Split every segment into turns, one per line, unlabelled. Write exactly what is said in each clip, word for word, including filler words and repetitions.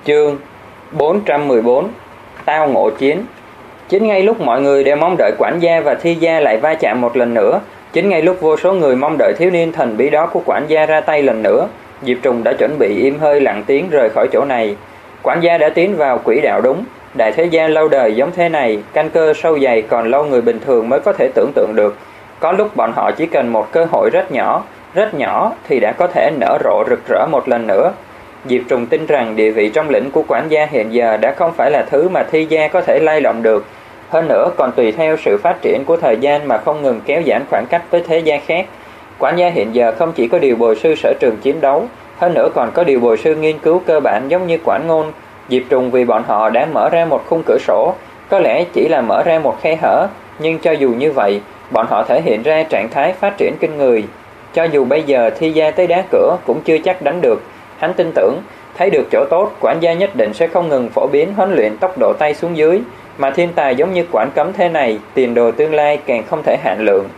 Chương bốn trăm mười bốn. Tao ngộ chiến. Chính ngay lúc mọi người đều mong đợi quản gia và thi gia lại va chạm một lần nữa, chính ngay lúc vô số người mong đợi thiếu niên thần bí đó của quản gia ra tay lần nữa, Diệp Trùng đã chuẩn bị im hơi lặng tiếng rời khỏi chỗ này. Quản gia đã tiến vào quỹ đạo đúng, đại thế gia lâu đời giống thế này, căn cơ sâu dày còn lâu người bình thường mới có thể tưởng tượng được. Có lúc bọn họ chỉ cần một cơ hội rất nhỏ, rất nhỏ thì đã có thể nở rộ rực rỡ một lần nữa. Diệp Trùng tin rằng địa vị trong lĩnh của quản gia hiện giờ đã không phải là thứ mà thi gia có thể lay động được. Hơn nữa còn tùy theo sự phát triển của thời gian mà không ngừng kéo giãn khoảng cách với thế gia khác. Quản gia hiện giờ không chỉ có điều bồi sư sở trường chiến đấu, hơn nữa còn có điều bồi sư nghiên cứu cơ bản giống như quản ngôn. Diệp Trùng vì bọn họ đã mở ra một khung cửa sổ, có lẽ chỉ là mở ra một khe hở, nhưng cho dù như vậy, bọn họ thể hiện ra trạng thái phát triển kinh người. Cho dù bây giờ thi gia tới đá cửa cũng chưa chắc đánh được. Hắn tin tưởng, thấy được chỗ tốt, quản gia nhất định sẽ không ngừng phổ biến huấn luyện tốc độ tay xuống dưới, mà thiên tài giống như Quản Cấm thế này, tiền đồ tương lai càng không thể hạn lượng.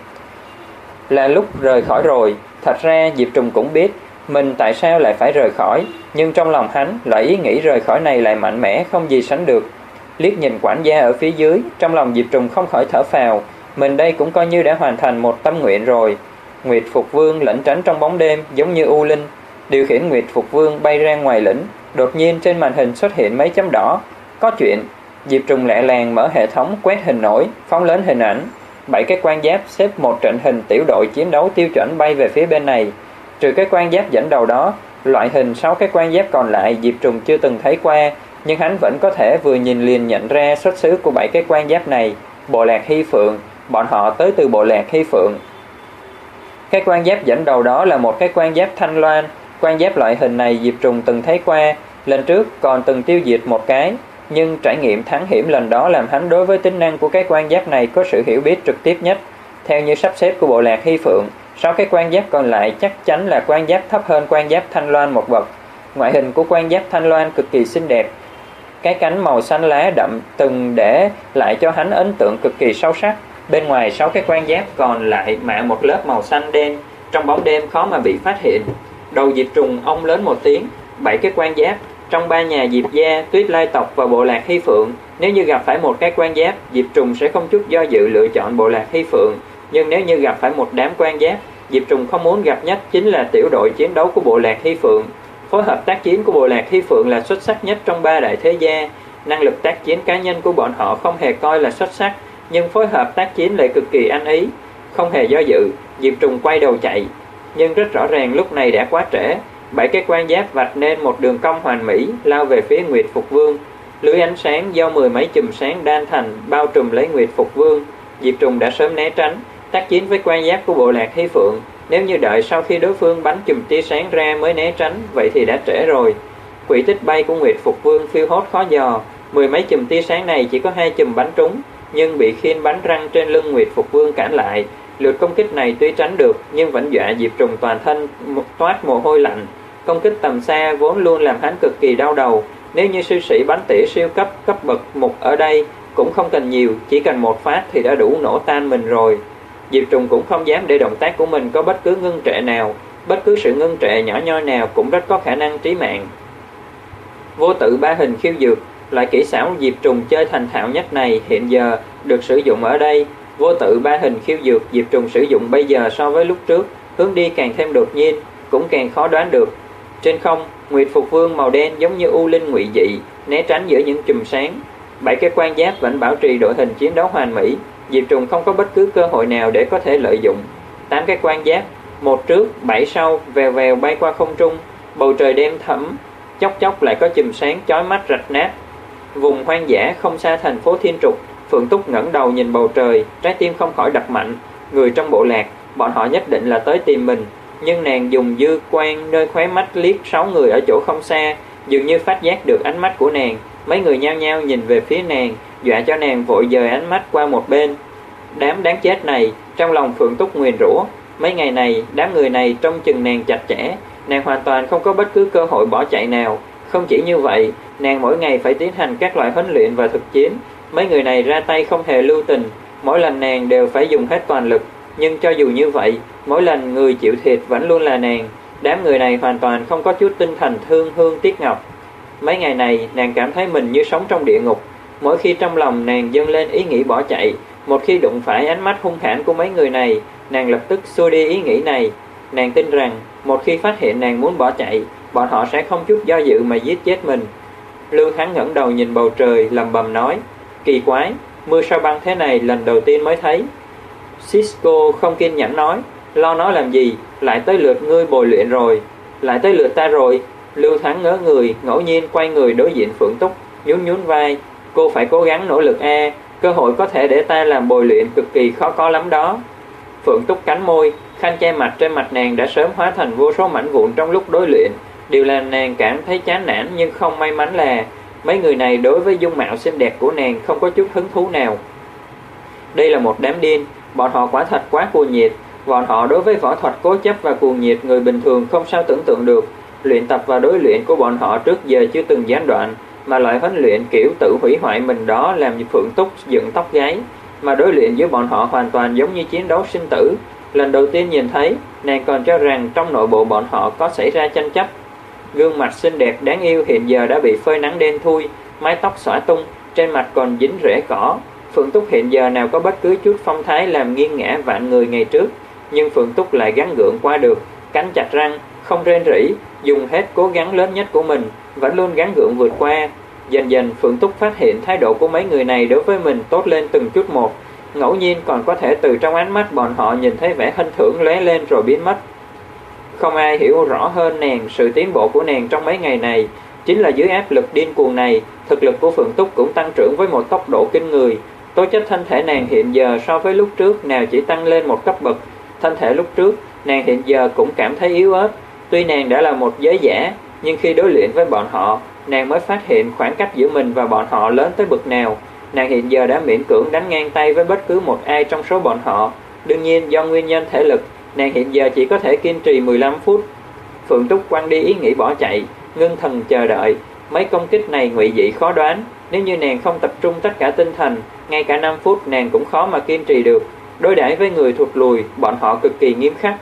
Là lúc rời khỏi rồi, thật ra Diệp Trùng cũng biết mình tại sao lại phải rời khỏi, nhưng trong lòng hắn, loại ý nghĩ rời khỏi này lại mạnh mẽ không gì sánh được. Liếc nhìn quản gia ở phía dưới, trong lòng Diệp Trùng không khỏi thở phào, mình đây cũng coi như đã hoàn thành một tâm nguyện rồi. Nguyệt Phục Vương lẩn tránh trong bóng đêm giống như U Linh, điều khiển Nguyệt Phục Vương bay ra ngoài lĩnh. Đột nhiên trên màn hình xuất hiện mấy chấm đỏ. Có chuyện. Diệp Trùng lẹ làng mở hệ thống quét hình nổi, phóng lớn hình ảnh. Bảy cái quan giáp xếp một trận hình tiểu đội chiến đấu tiêu chuẩn bay về phía bên này. Trừ cái quan giáp dẫn đầu đó, loại hình sáu cái quan giáp còn lại Diệp Trùng chưa từng thấy qua, nhưng hắn vẫn có thể vừa nhìn liền nhận ra xuất xứ của bảy cái quan giáp này. Bộ lạc Hy Phượng, bọn họ tới từ bộ lạc Hy Phượng. Cái quan giáp dẫn đầu đó là một cái quan giáp thanh loan. Quan giáp loại hình này Diệp Trùng từng thấy qua, lần trước còn từng tiêu diệt một cái, nhưng trải nghiệm thám hiểm lần đó làm hắn đối với tính năng của cái quan giáp này có sự hiểu biết trực tiếp nhất. Theo như sắp xếp của bộ lạc Hy Phượng, sáu cái quan giáp còn lại chắc chắn là quan giáp thấp hơn quan giáp thanh loan một bậc. Ngoại hình của quan giáp thanh loan cực kỳ xinh đẹp, cái cánh màu xanh lá đậm từng để lại cho hắn ấn tượng cực kỳ sâu sắc. Bên ngoài sáu cái quan giáp còn lại mạ một lớp màu xanh đen, trong bóng đêm khó mà bị phát hiện. Đầu Diệp Trùng ông lớn một tiếng, bảy cái quan giáp trong ba nhà Diệp gia, Tuyết Lai tộc và bộ lạc Hy Phượng, nếu như gặp phải một cái quan giáp, Diệp Trùng sẽ không chút do dự lựa chọn bộ lạc Hy Phượng, nhưng nếu như gặp phải một đám quan giáp, Diệp Trùng không muốn gặp nhất chính là tiểu đội chiến đấu của bộ lạc Hy Phượng. Phối hợp tác chiến của bộ lạc Hy Phượng là xuất sắc nhất trong ba đại thế gia, năng lực tác chiến cá nhân của bọn họ không hề coi là xuất sắc, nhưng phối hợp tác chiến lại cực kỳ ăn ý. Không hề do dự, Diệp Trùng quay đầu chạy, nhưng rất rõ ràng lúc này đã quá trễ. Bảy cái quan giáp vạch nên một đường cong hoàn mỹ lao về phía Nguyệt Phục Vương. Lưới ánh sáng do mười mấy chùm sáng đan thành bao trùm lấy Nguyệt Phục Vương. Diệp Trùng đã sớm né tránh, tác chiến với quan giáp của bộ lạc Hy Phượng. Nếu như đợi sau khi đối phương bắn chùm tia sáng ra mới né tránh, vậy thì đã trễ rồi. Quỹ tích bay của Nguyệt Phục Vương phiêu hốt khó dò, mười mấy chùm tia sáng này chỉ có hai chùm bắn trúng, nhưng bị khiên bắn răng trên lưng Nguyệt Phục Vương cản lại. Lượt công kích này tuy tránh được nhưng vẫn dọa Diệp Trùng toàn thân toát mồ hôi lạnh. Công kích tầm xa vốn luôn làm hắn cực kỳ đau đầu, nếu như sư sĩ bắn tỉa siêu cấp cấp bậc mục ở đây cũng không cần nhiều, chỉ cần một phát thì đã đủ nổ tan mình rồi. Diệp Trùng cũng không dám để động tác của mình có bất cứ ngưng trệ nào, bất cứ sự ngưng trệ nhỏ nhoi nào cũng rất có khả năng trí mạng. Vô tự ba hình khiêu dược, loại kỹ xảo Diệp Trùng chơi thành thạo nhất này hiện giờ được sử dụng ở đây. Vô tự ba hình khiêu dược Diệp Trùng sử dụng bây giờ so với lúc trước, hướng đi càng thêm đột nhiên, cũng càng khó đoán được. Trên không, Nguyệt Phục Vương màu đen giống như U Linh ngụy dị, né tránh giữa những chùm sáng. Bảy cái quan giáp vẫn bảo trì đội hình chiến đấu hoàn mỹ, Diệp Trùng không có bất cứ cơ hội nào để có thể lợi dụng. Tám cái quan giáp, một trước, bảy sau, vèo vèo bay qua không trung, bầu trời đêm thẫm, chốc chốc lại có chùm sáng chói mắt rạch nát. Vùng hoang dã không xa thành phố Thiên Trục, Phượng Túc ngẩng đầu nhìn bầu trời, trái tim không khỏi đập mạnh. Người trong bộ lạc, bọn họ nhất định là tới tìm mình, nhưng nàng dùng dư quan nơi khóe mắt liếc sáu người ở chỗ không xa, dường như phát giác được ánh mắt của nàng. Mấy người nhao nhao nhìn về phía nàng, dọa cho nàng vội dời ánh mắt qua một bên. Đám đáng chết này, trong lòng Phượng Túc nguyền rủa. Mấy ngày này, đám người này trông chừng nàng chặt chẽ, nàng hoàn toàn không có bất cứ cơ hội bỏ chạy nào. Không chỉ như vậy, nàng mỗi ngày phải tiến hành các loại huấn luyện và thực chiến. Mấy người này ra tay không hề lưu tình, mỗi lần nàng đều phải dùng hết toàn lực. Nhưng cho dù như vậy, mỗi lần người chịu thiệt vẫn luôn là nàng. Đám người này hoàn toàn không có chút tinh thần thương hương tiếc ngọc. Mấy ngày này nàng cảm thấy mình như sống trong địa ngục. Mỗi khi trong lòng nàng dâng lên ý nghĩ bỏ chạy, một khi đụng phải ánh mắt hung hãn của mấy người này, nàng lập tức xua đi ý nghĩ này. Nàng tin rằng một khi phát hiện nàng muốn bỏ chạy, bọn họ sẽ không chút do dự mà giết chết mình. Lưu Thắng ngẩng đầu nhìn bầu trời, lầm bầm nói: kỳ quái, mưa sao băng thế này lần đầu tiên mới thấy. Cisco không kiên nhẫn nói: lo nói làm gì, lại tới lượt ngươi bồi luyện rồi. Lại tới lượt ta rồi. Lưu Thắng ngớ người, ngẫu nhiên quay người đối diện Phượng Túc, nhún nhún vai: cô phải cố gắng nỗ lực a, cơ hội có thể để ta làm bồi luyện cực kỳ khó có lắm đó. Phượng Túc cắn môi, khăn che mặt trên mặt nàng đã sớm hóa thành vô số mảnh vụn trong lúc đối luyện. Điều làm nàng cảm thấy chán nản, nhưng không may mắn là mấy người này đối với dung mạo xinh đẹp của nàng không có chút hứng thú nào. Đây là một đám điên, bọn họ quả thật quá cuồng nhiệt. Bọn họ đối với võ thuật cố chấp và cuồng nhiệt người bình thường không sao tưởng tượng được. Luyện tập và đối luyện của bọn họ trước giờ chưa từng gián đoạn, mà loại huấn luyện kiểu tự hủy hoại mình đó làm Phượng Túc dựng tóc gáy. Mà đối luyện với bọn họ hoàn toàn giống như chiến đấu sinh tử. Lần đầu tiên nhìn thấy, nàng còn cho rằng trong nội bộ bọn họ có xảy ra tranh chấp. Gương mặt xinh đẹp đáng yêu hiện giờ đã bị phơi nắng đen thui, mái tóc xõa tung, trên mặt còn dính rễ cỏ. Phượng Túc hiện giờ nào có bất cứ chút phong thái làm nghiêng ngã vạn người ngày trước, nhưng Phượng Túc lại gắng gượng qua được, cắn chặt răng, không rên rỉ, dùng hết cố gắng lớn nhất của mình, vẫn luôn gắng gượng vượt qua. Dần dần Phượng Túc phát hiện thái độ của mấy người này đối với mình tốt lên từng chút một, ngẫu nhiên còn có thể từ trong ánh mắt bọn họ nhìn thấy vẻ hân thưởng lóe lên rồi biến mất. Không ai hiểu rõ hơn nàng sự tiến bộ của nàng trong mấy ngày này. Chính là dưới áp lực điên cuồng này, thực lực của Phượng Túc cũng tăng trưởng với một tốc độ kinh người. Tố chất thân thể nàng hiện giờ so với lúc trước nào chỉ tăng lên một cấp bậc. Thân thể lúc trước, nàng hiện giờ cũng cảm thấy yếu ớt. Tuy nàng đã là một giới giả, nhưng khi đối luyện với bọn họ, nàng mới phát hiện khoảng cách giữa mình và bọn họ lớn tới bậc nào. Nàng hiện giờ đã miễn cưỡng đánh ngang tay với bất cứ một ai trong số bọn họ. Đương nhiên do nguyên nhân thể lực, nàng hiện giờ chỉ có thể kiên trì mười lăm phút. Phượng Túc quăng đi ý nghĩ bỏ chạy, ngưng thần chờ đợi. Mấy công kích này ngụy dị khó đoán, nếu như nàng không tập trung tất cả tinh thần, ngay cả năm phút nàng cũng khó mà kiên trì được. Đối đãi với người thụt lùi, bọn họ cực kỳ nghiêm khắc.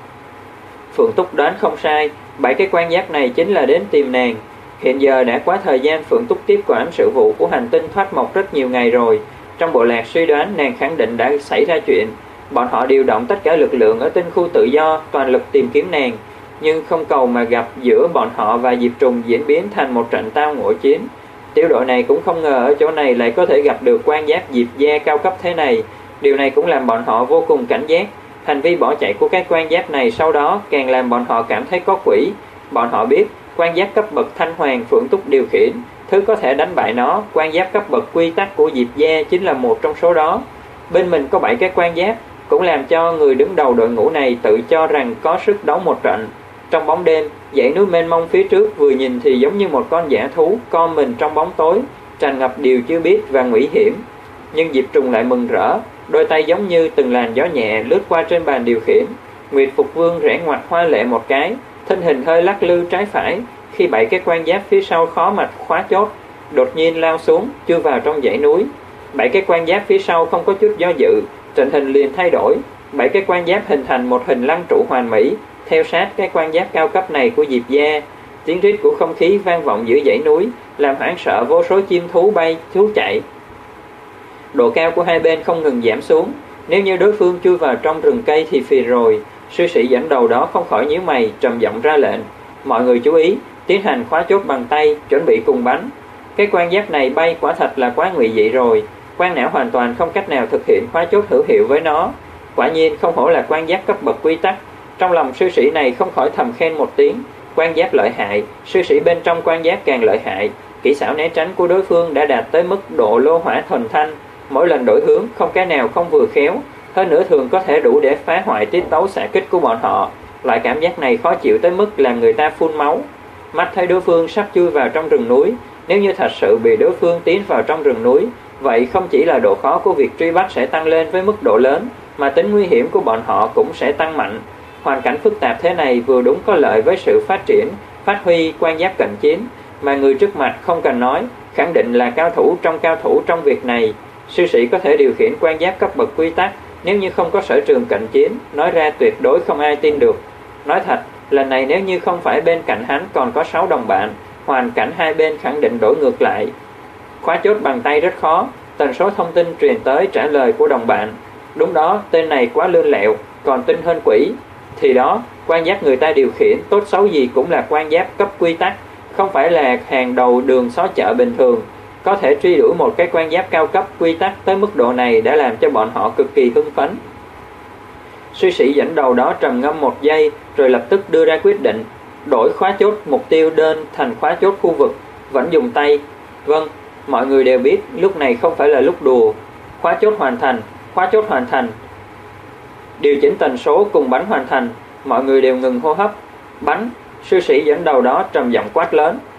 Phượng Túc đoán không sai, bảy cái quan giác này chính là đến tìm nàng. Hiện giờ đã quá thời gian Phượng Túc tiếp quản sự vụ của hành tinh thoát mộc rất nhiều ngày rồi. Trong bộ lạc suy đoán nàng khẳng định đã xảy ra chuyện. Bọn họ điều động tất cả lực lượng ở tinh khu tự do, toàn lực tìm kiếm nàng. Nhưng không cầu mà gặp giữa bọn họ và Diệp Trùng diễn biến thành một trận tao ngộ chiến. Tiểu đội này cũng không ngờ ở chỗ này lại có thể gặp được quan giác Diệp gia cao cấp thế này. Điều này cũng làm bọn họ vô cùng cảnh giác. Hành vi bỏ chạy của các quan giác này sau đó càng làm bọn họ cảm thấy có quỷ. Bọn họ biết quan giác cấp bậc Thanh Hoàng Phượng Túc điều khiển, thứ có thể đánh bại nó, quan giác cấp bậc quy tắc của Diệp gia chính là một trong số đó. Bên mình có bảy cái quan giác, cũng làm cho người đứng đầu đội ngũ này tự cho rằng có sức đấu một trận. Trong bóng đêm, dãy núi mênh mông phía trước vừa nhìn thì giống như một con dã thú co mình trong bóng tối, tràn ngập điều chưa biết và nguy hiểm. Nhưng Diệp Trùng lại mừng rỡ, đôi tay giống như từng làn gió nhẹ lướt qua trên bàn điều khiển. Nguyệt Phục Vương rẽ ngoặt hoa lệ một cái, thân hình hơi lắc lư trái phải, khi bảy cái quan giáp phía sau khó mạch khóa chốt, đột nhiên lao xuống, chui vào trong dãy núi. Bảy cái quan giáp phía sau không có chút do dự, trận hình liền thay đổi. Bảy cái quan giáp hình thành một hình lăng trụ hoàn mỹ, theo sát cái quan giáp cao cấp này của Diệp gia. Tiếng rít của không khí vang vọng giữa dãy núi, làm hoảng sợ vô số chim thú bay thú chạy. Độ cao của hai bên không ngừng giảm xuống. Nếu như đối phương chui vào trong rừng cây thì phì rồi. Sư sĩ dẫn đầu đó không khỏi nhíu mày, trầm giọng ra lệnh: mọi người chú ý, tiến hành khóa chốt bằng tay, chuẩn bị cùng bắn. Cái quan giáp này bay quả thật là quá ngụy dị rồi. Quan não hoàn toàn không cách nào thực hiện khóa chốt hữu hiệu với nó. Quả nhiên không hổ là quan giáp cấp bậc quy tắc. Trong lòng sư sĩ này không khỏi thầm khen một tiếng. Quan giáp lợi hại, sư sĩ bên trong quan giáp càng lợi hại. Kỹ xảo né tránh của đối phương đã đạt tới mức độ lô hỏa thuần thanh. Mỗi lần đổi hướng không cái nào không vừa khéo, hơn nữa thường có thể đủ để phá hoại tiết tấu xạ kích của bọn họ. Loại cảm giác này khó chịu tới mức làm người ta phun máu. Mắt thấy đối phương sắp chui vào trong rừng núi, nếu như thật sự bị đối phương tiến vào trong rừng núi, vậy không chỉ là độ khó của việc truy bắt sẽ tăng lên với mức độ lớn, mà tính nguy hiểm của bọn họ cũng sẽ tăng mạnh. Hoàn cảnh phức tạp thế này vừa đúng có lợi với sự phát triển, phát huy quan giáp cận chiến, mà người trước mặt không cần nói, khẳng định là cao thủ trong cao thủ trong việc này. Sư sĩ có thể điều khiển quan giáp cấp bậc quy tắc, nếu như không có sở trường cận chiến, nói ra tuyệt đối không ai tin được. Nói thật, lần này nếu như không phải bên cạnh hắn còn có sáu đồng bạn, hoàn cảnh hai bên khẳng định đổi ngược lại. Khóa chốt bằng tay rất khó, tần số thông tin truyền tới trả lời của đồng bạn. Đúng đó, tên này quá lươn lẹo, còn tinh hơn quỷ. Thì đó, quan giáp người ta điều khiển, tốt xấu gì cũng là quan giáp cấp quy tắc, không phải là hàng đầu đường xó chợ bình thường. Có thể truy đuổi một cái quan giáp cao cấp quy tắc tới mức độ này đã làm cho bọn họ cực kỳ hưng phấn. Sư sĩ dẫn đầu đó trầm ngâm một giây, rồi lập tức đưa ra quyết định, đổi khóa chốt mục tiêu đơn thành khóa chốt khu vực, vẫn dùng tay. Vâng, mọi người đều biết lúc này không phải là lúc đùa. Khóa chốt hoàn thành, khóa chốt hoàn thành. Điều chỉnh tần số cùng bắn hoàn thành, mọi người đều ngừng hô hấp. Bắn, sư sĩ dẫn đầu đó trầm giọng quát lớn.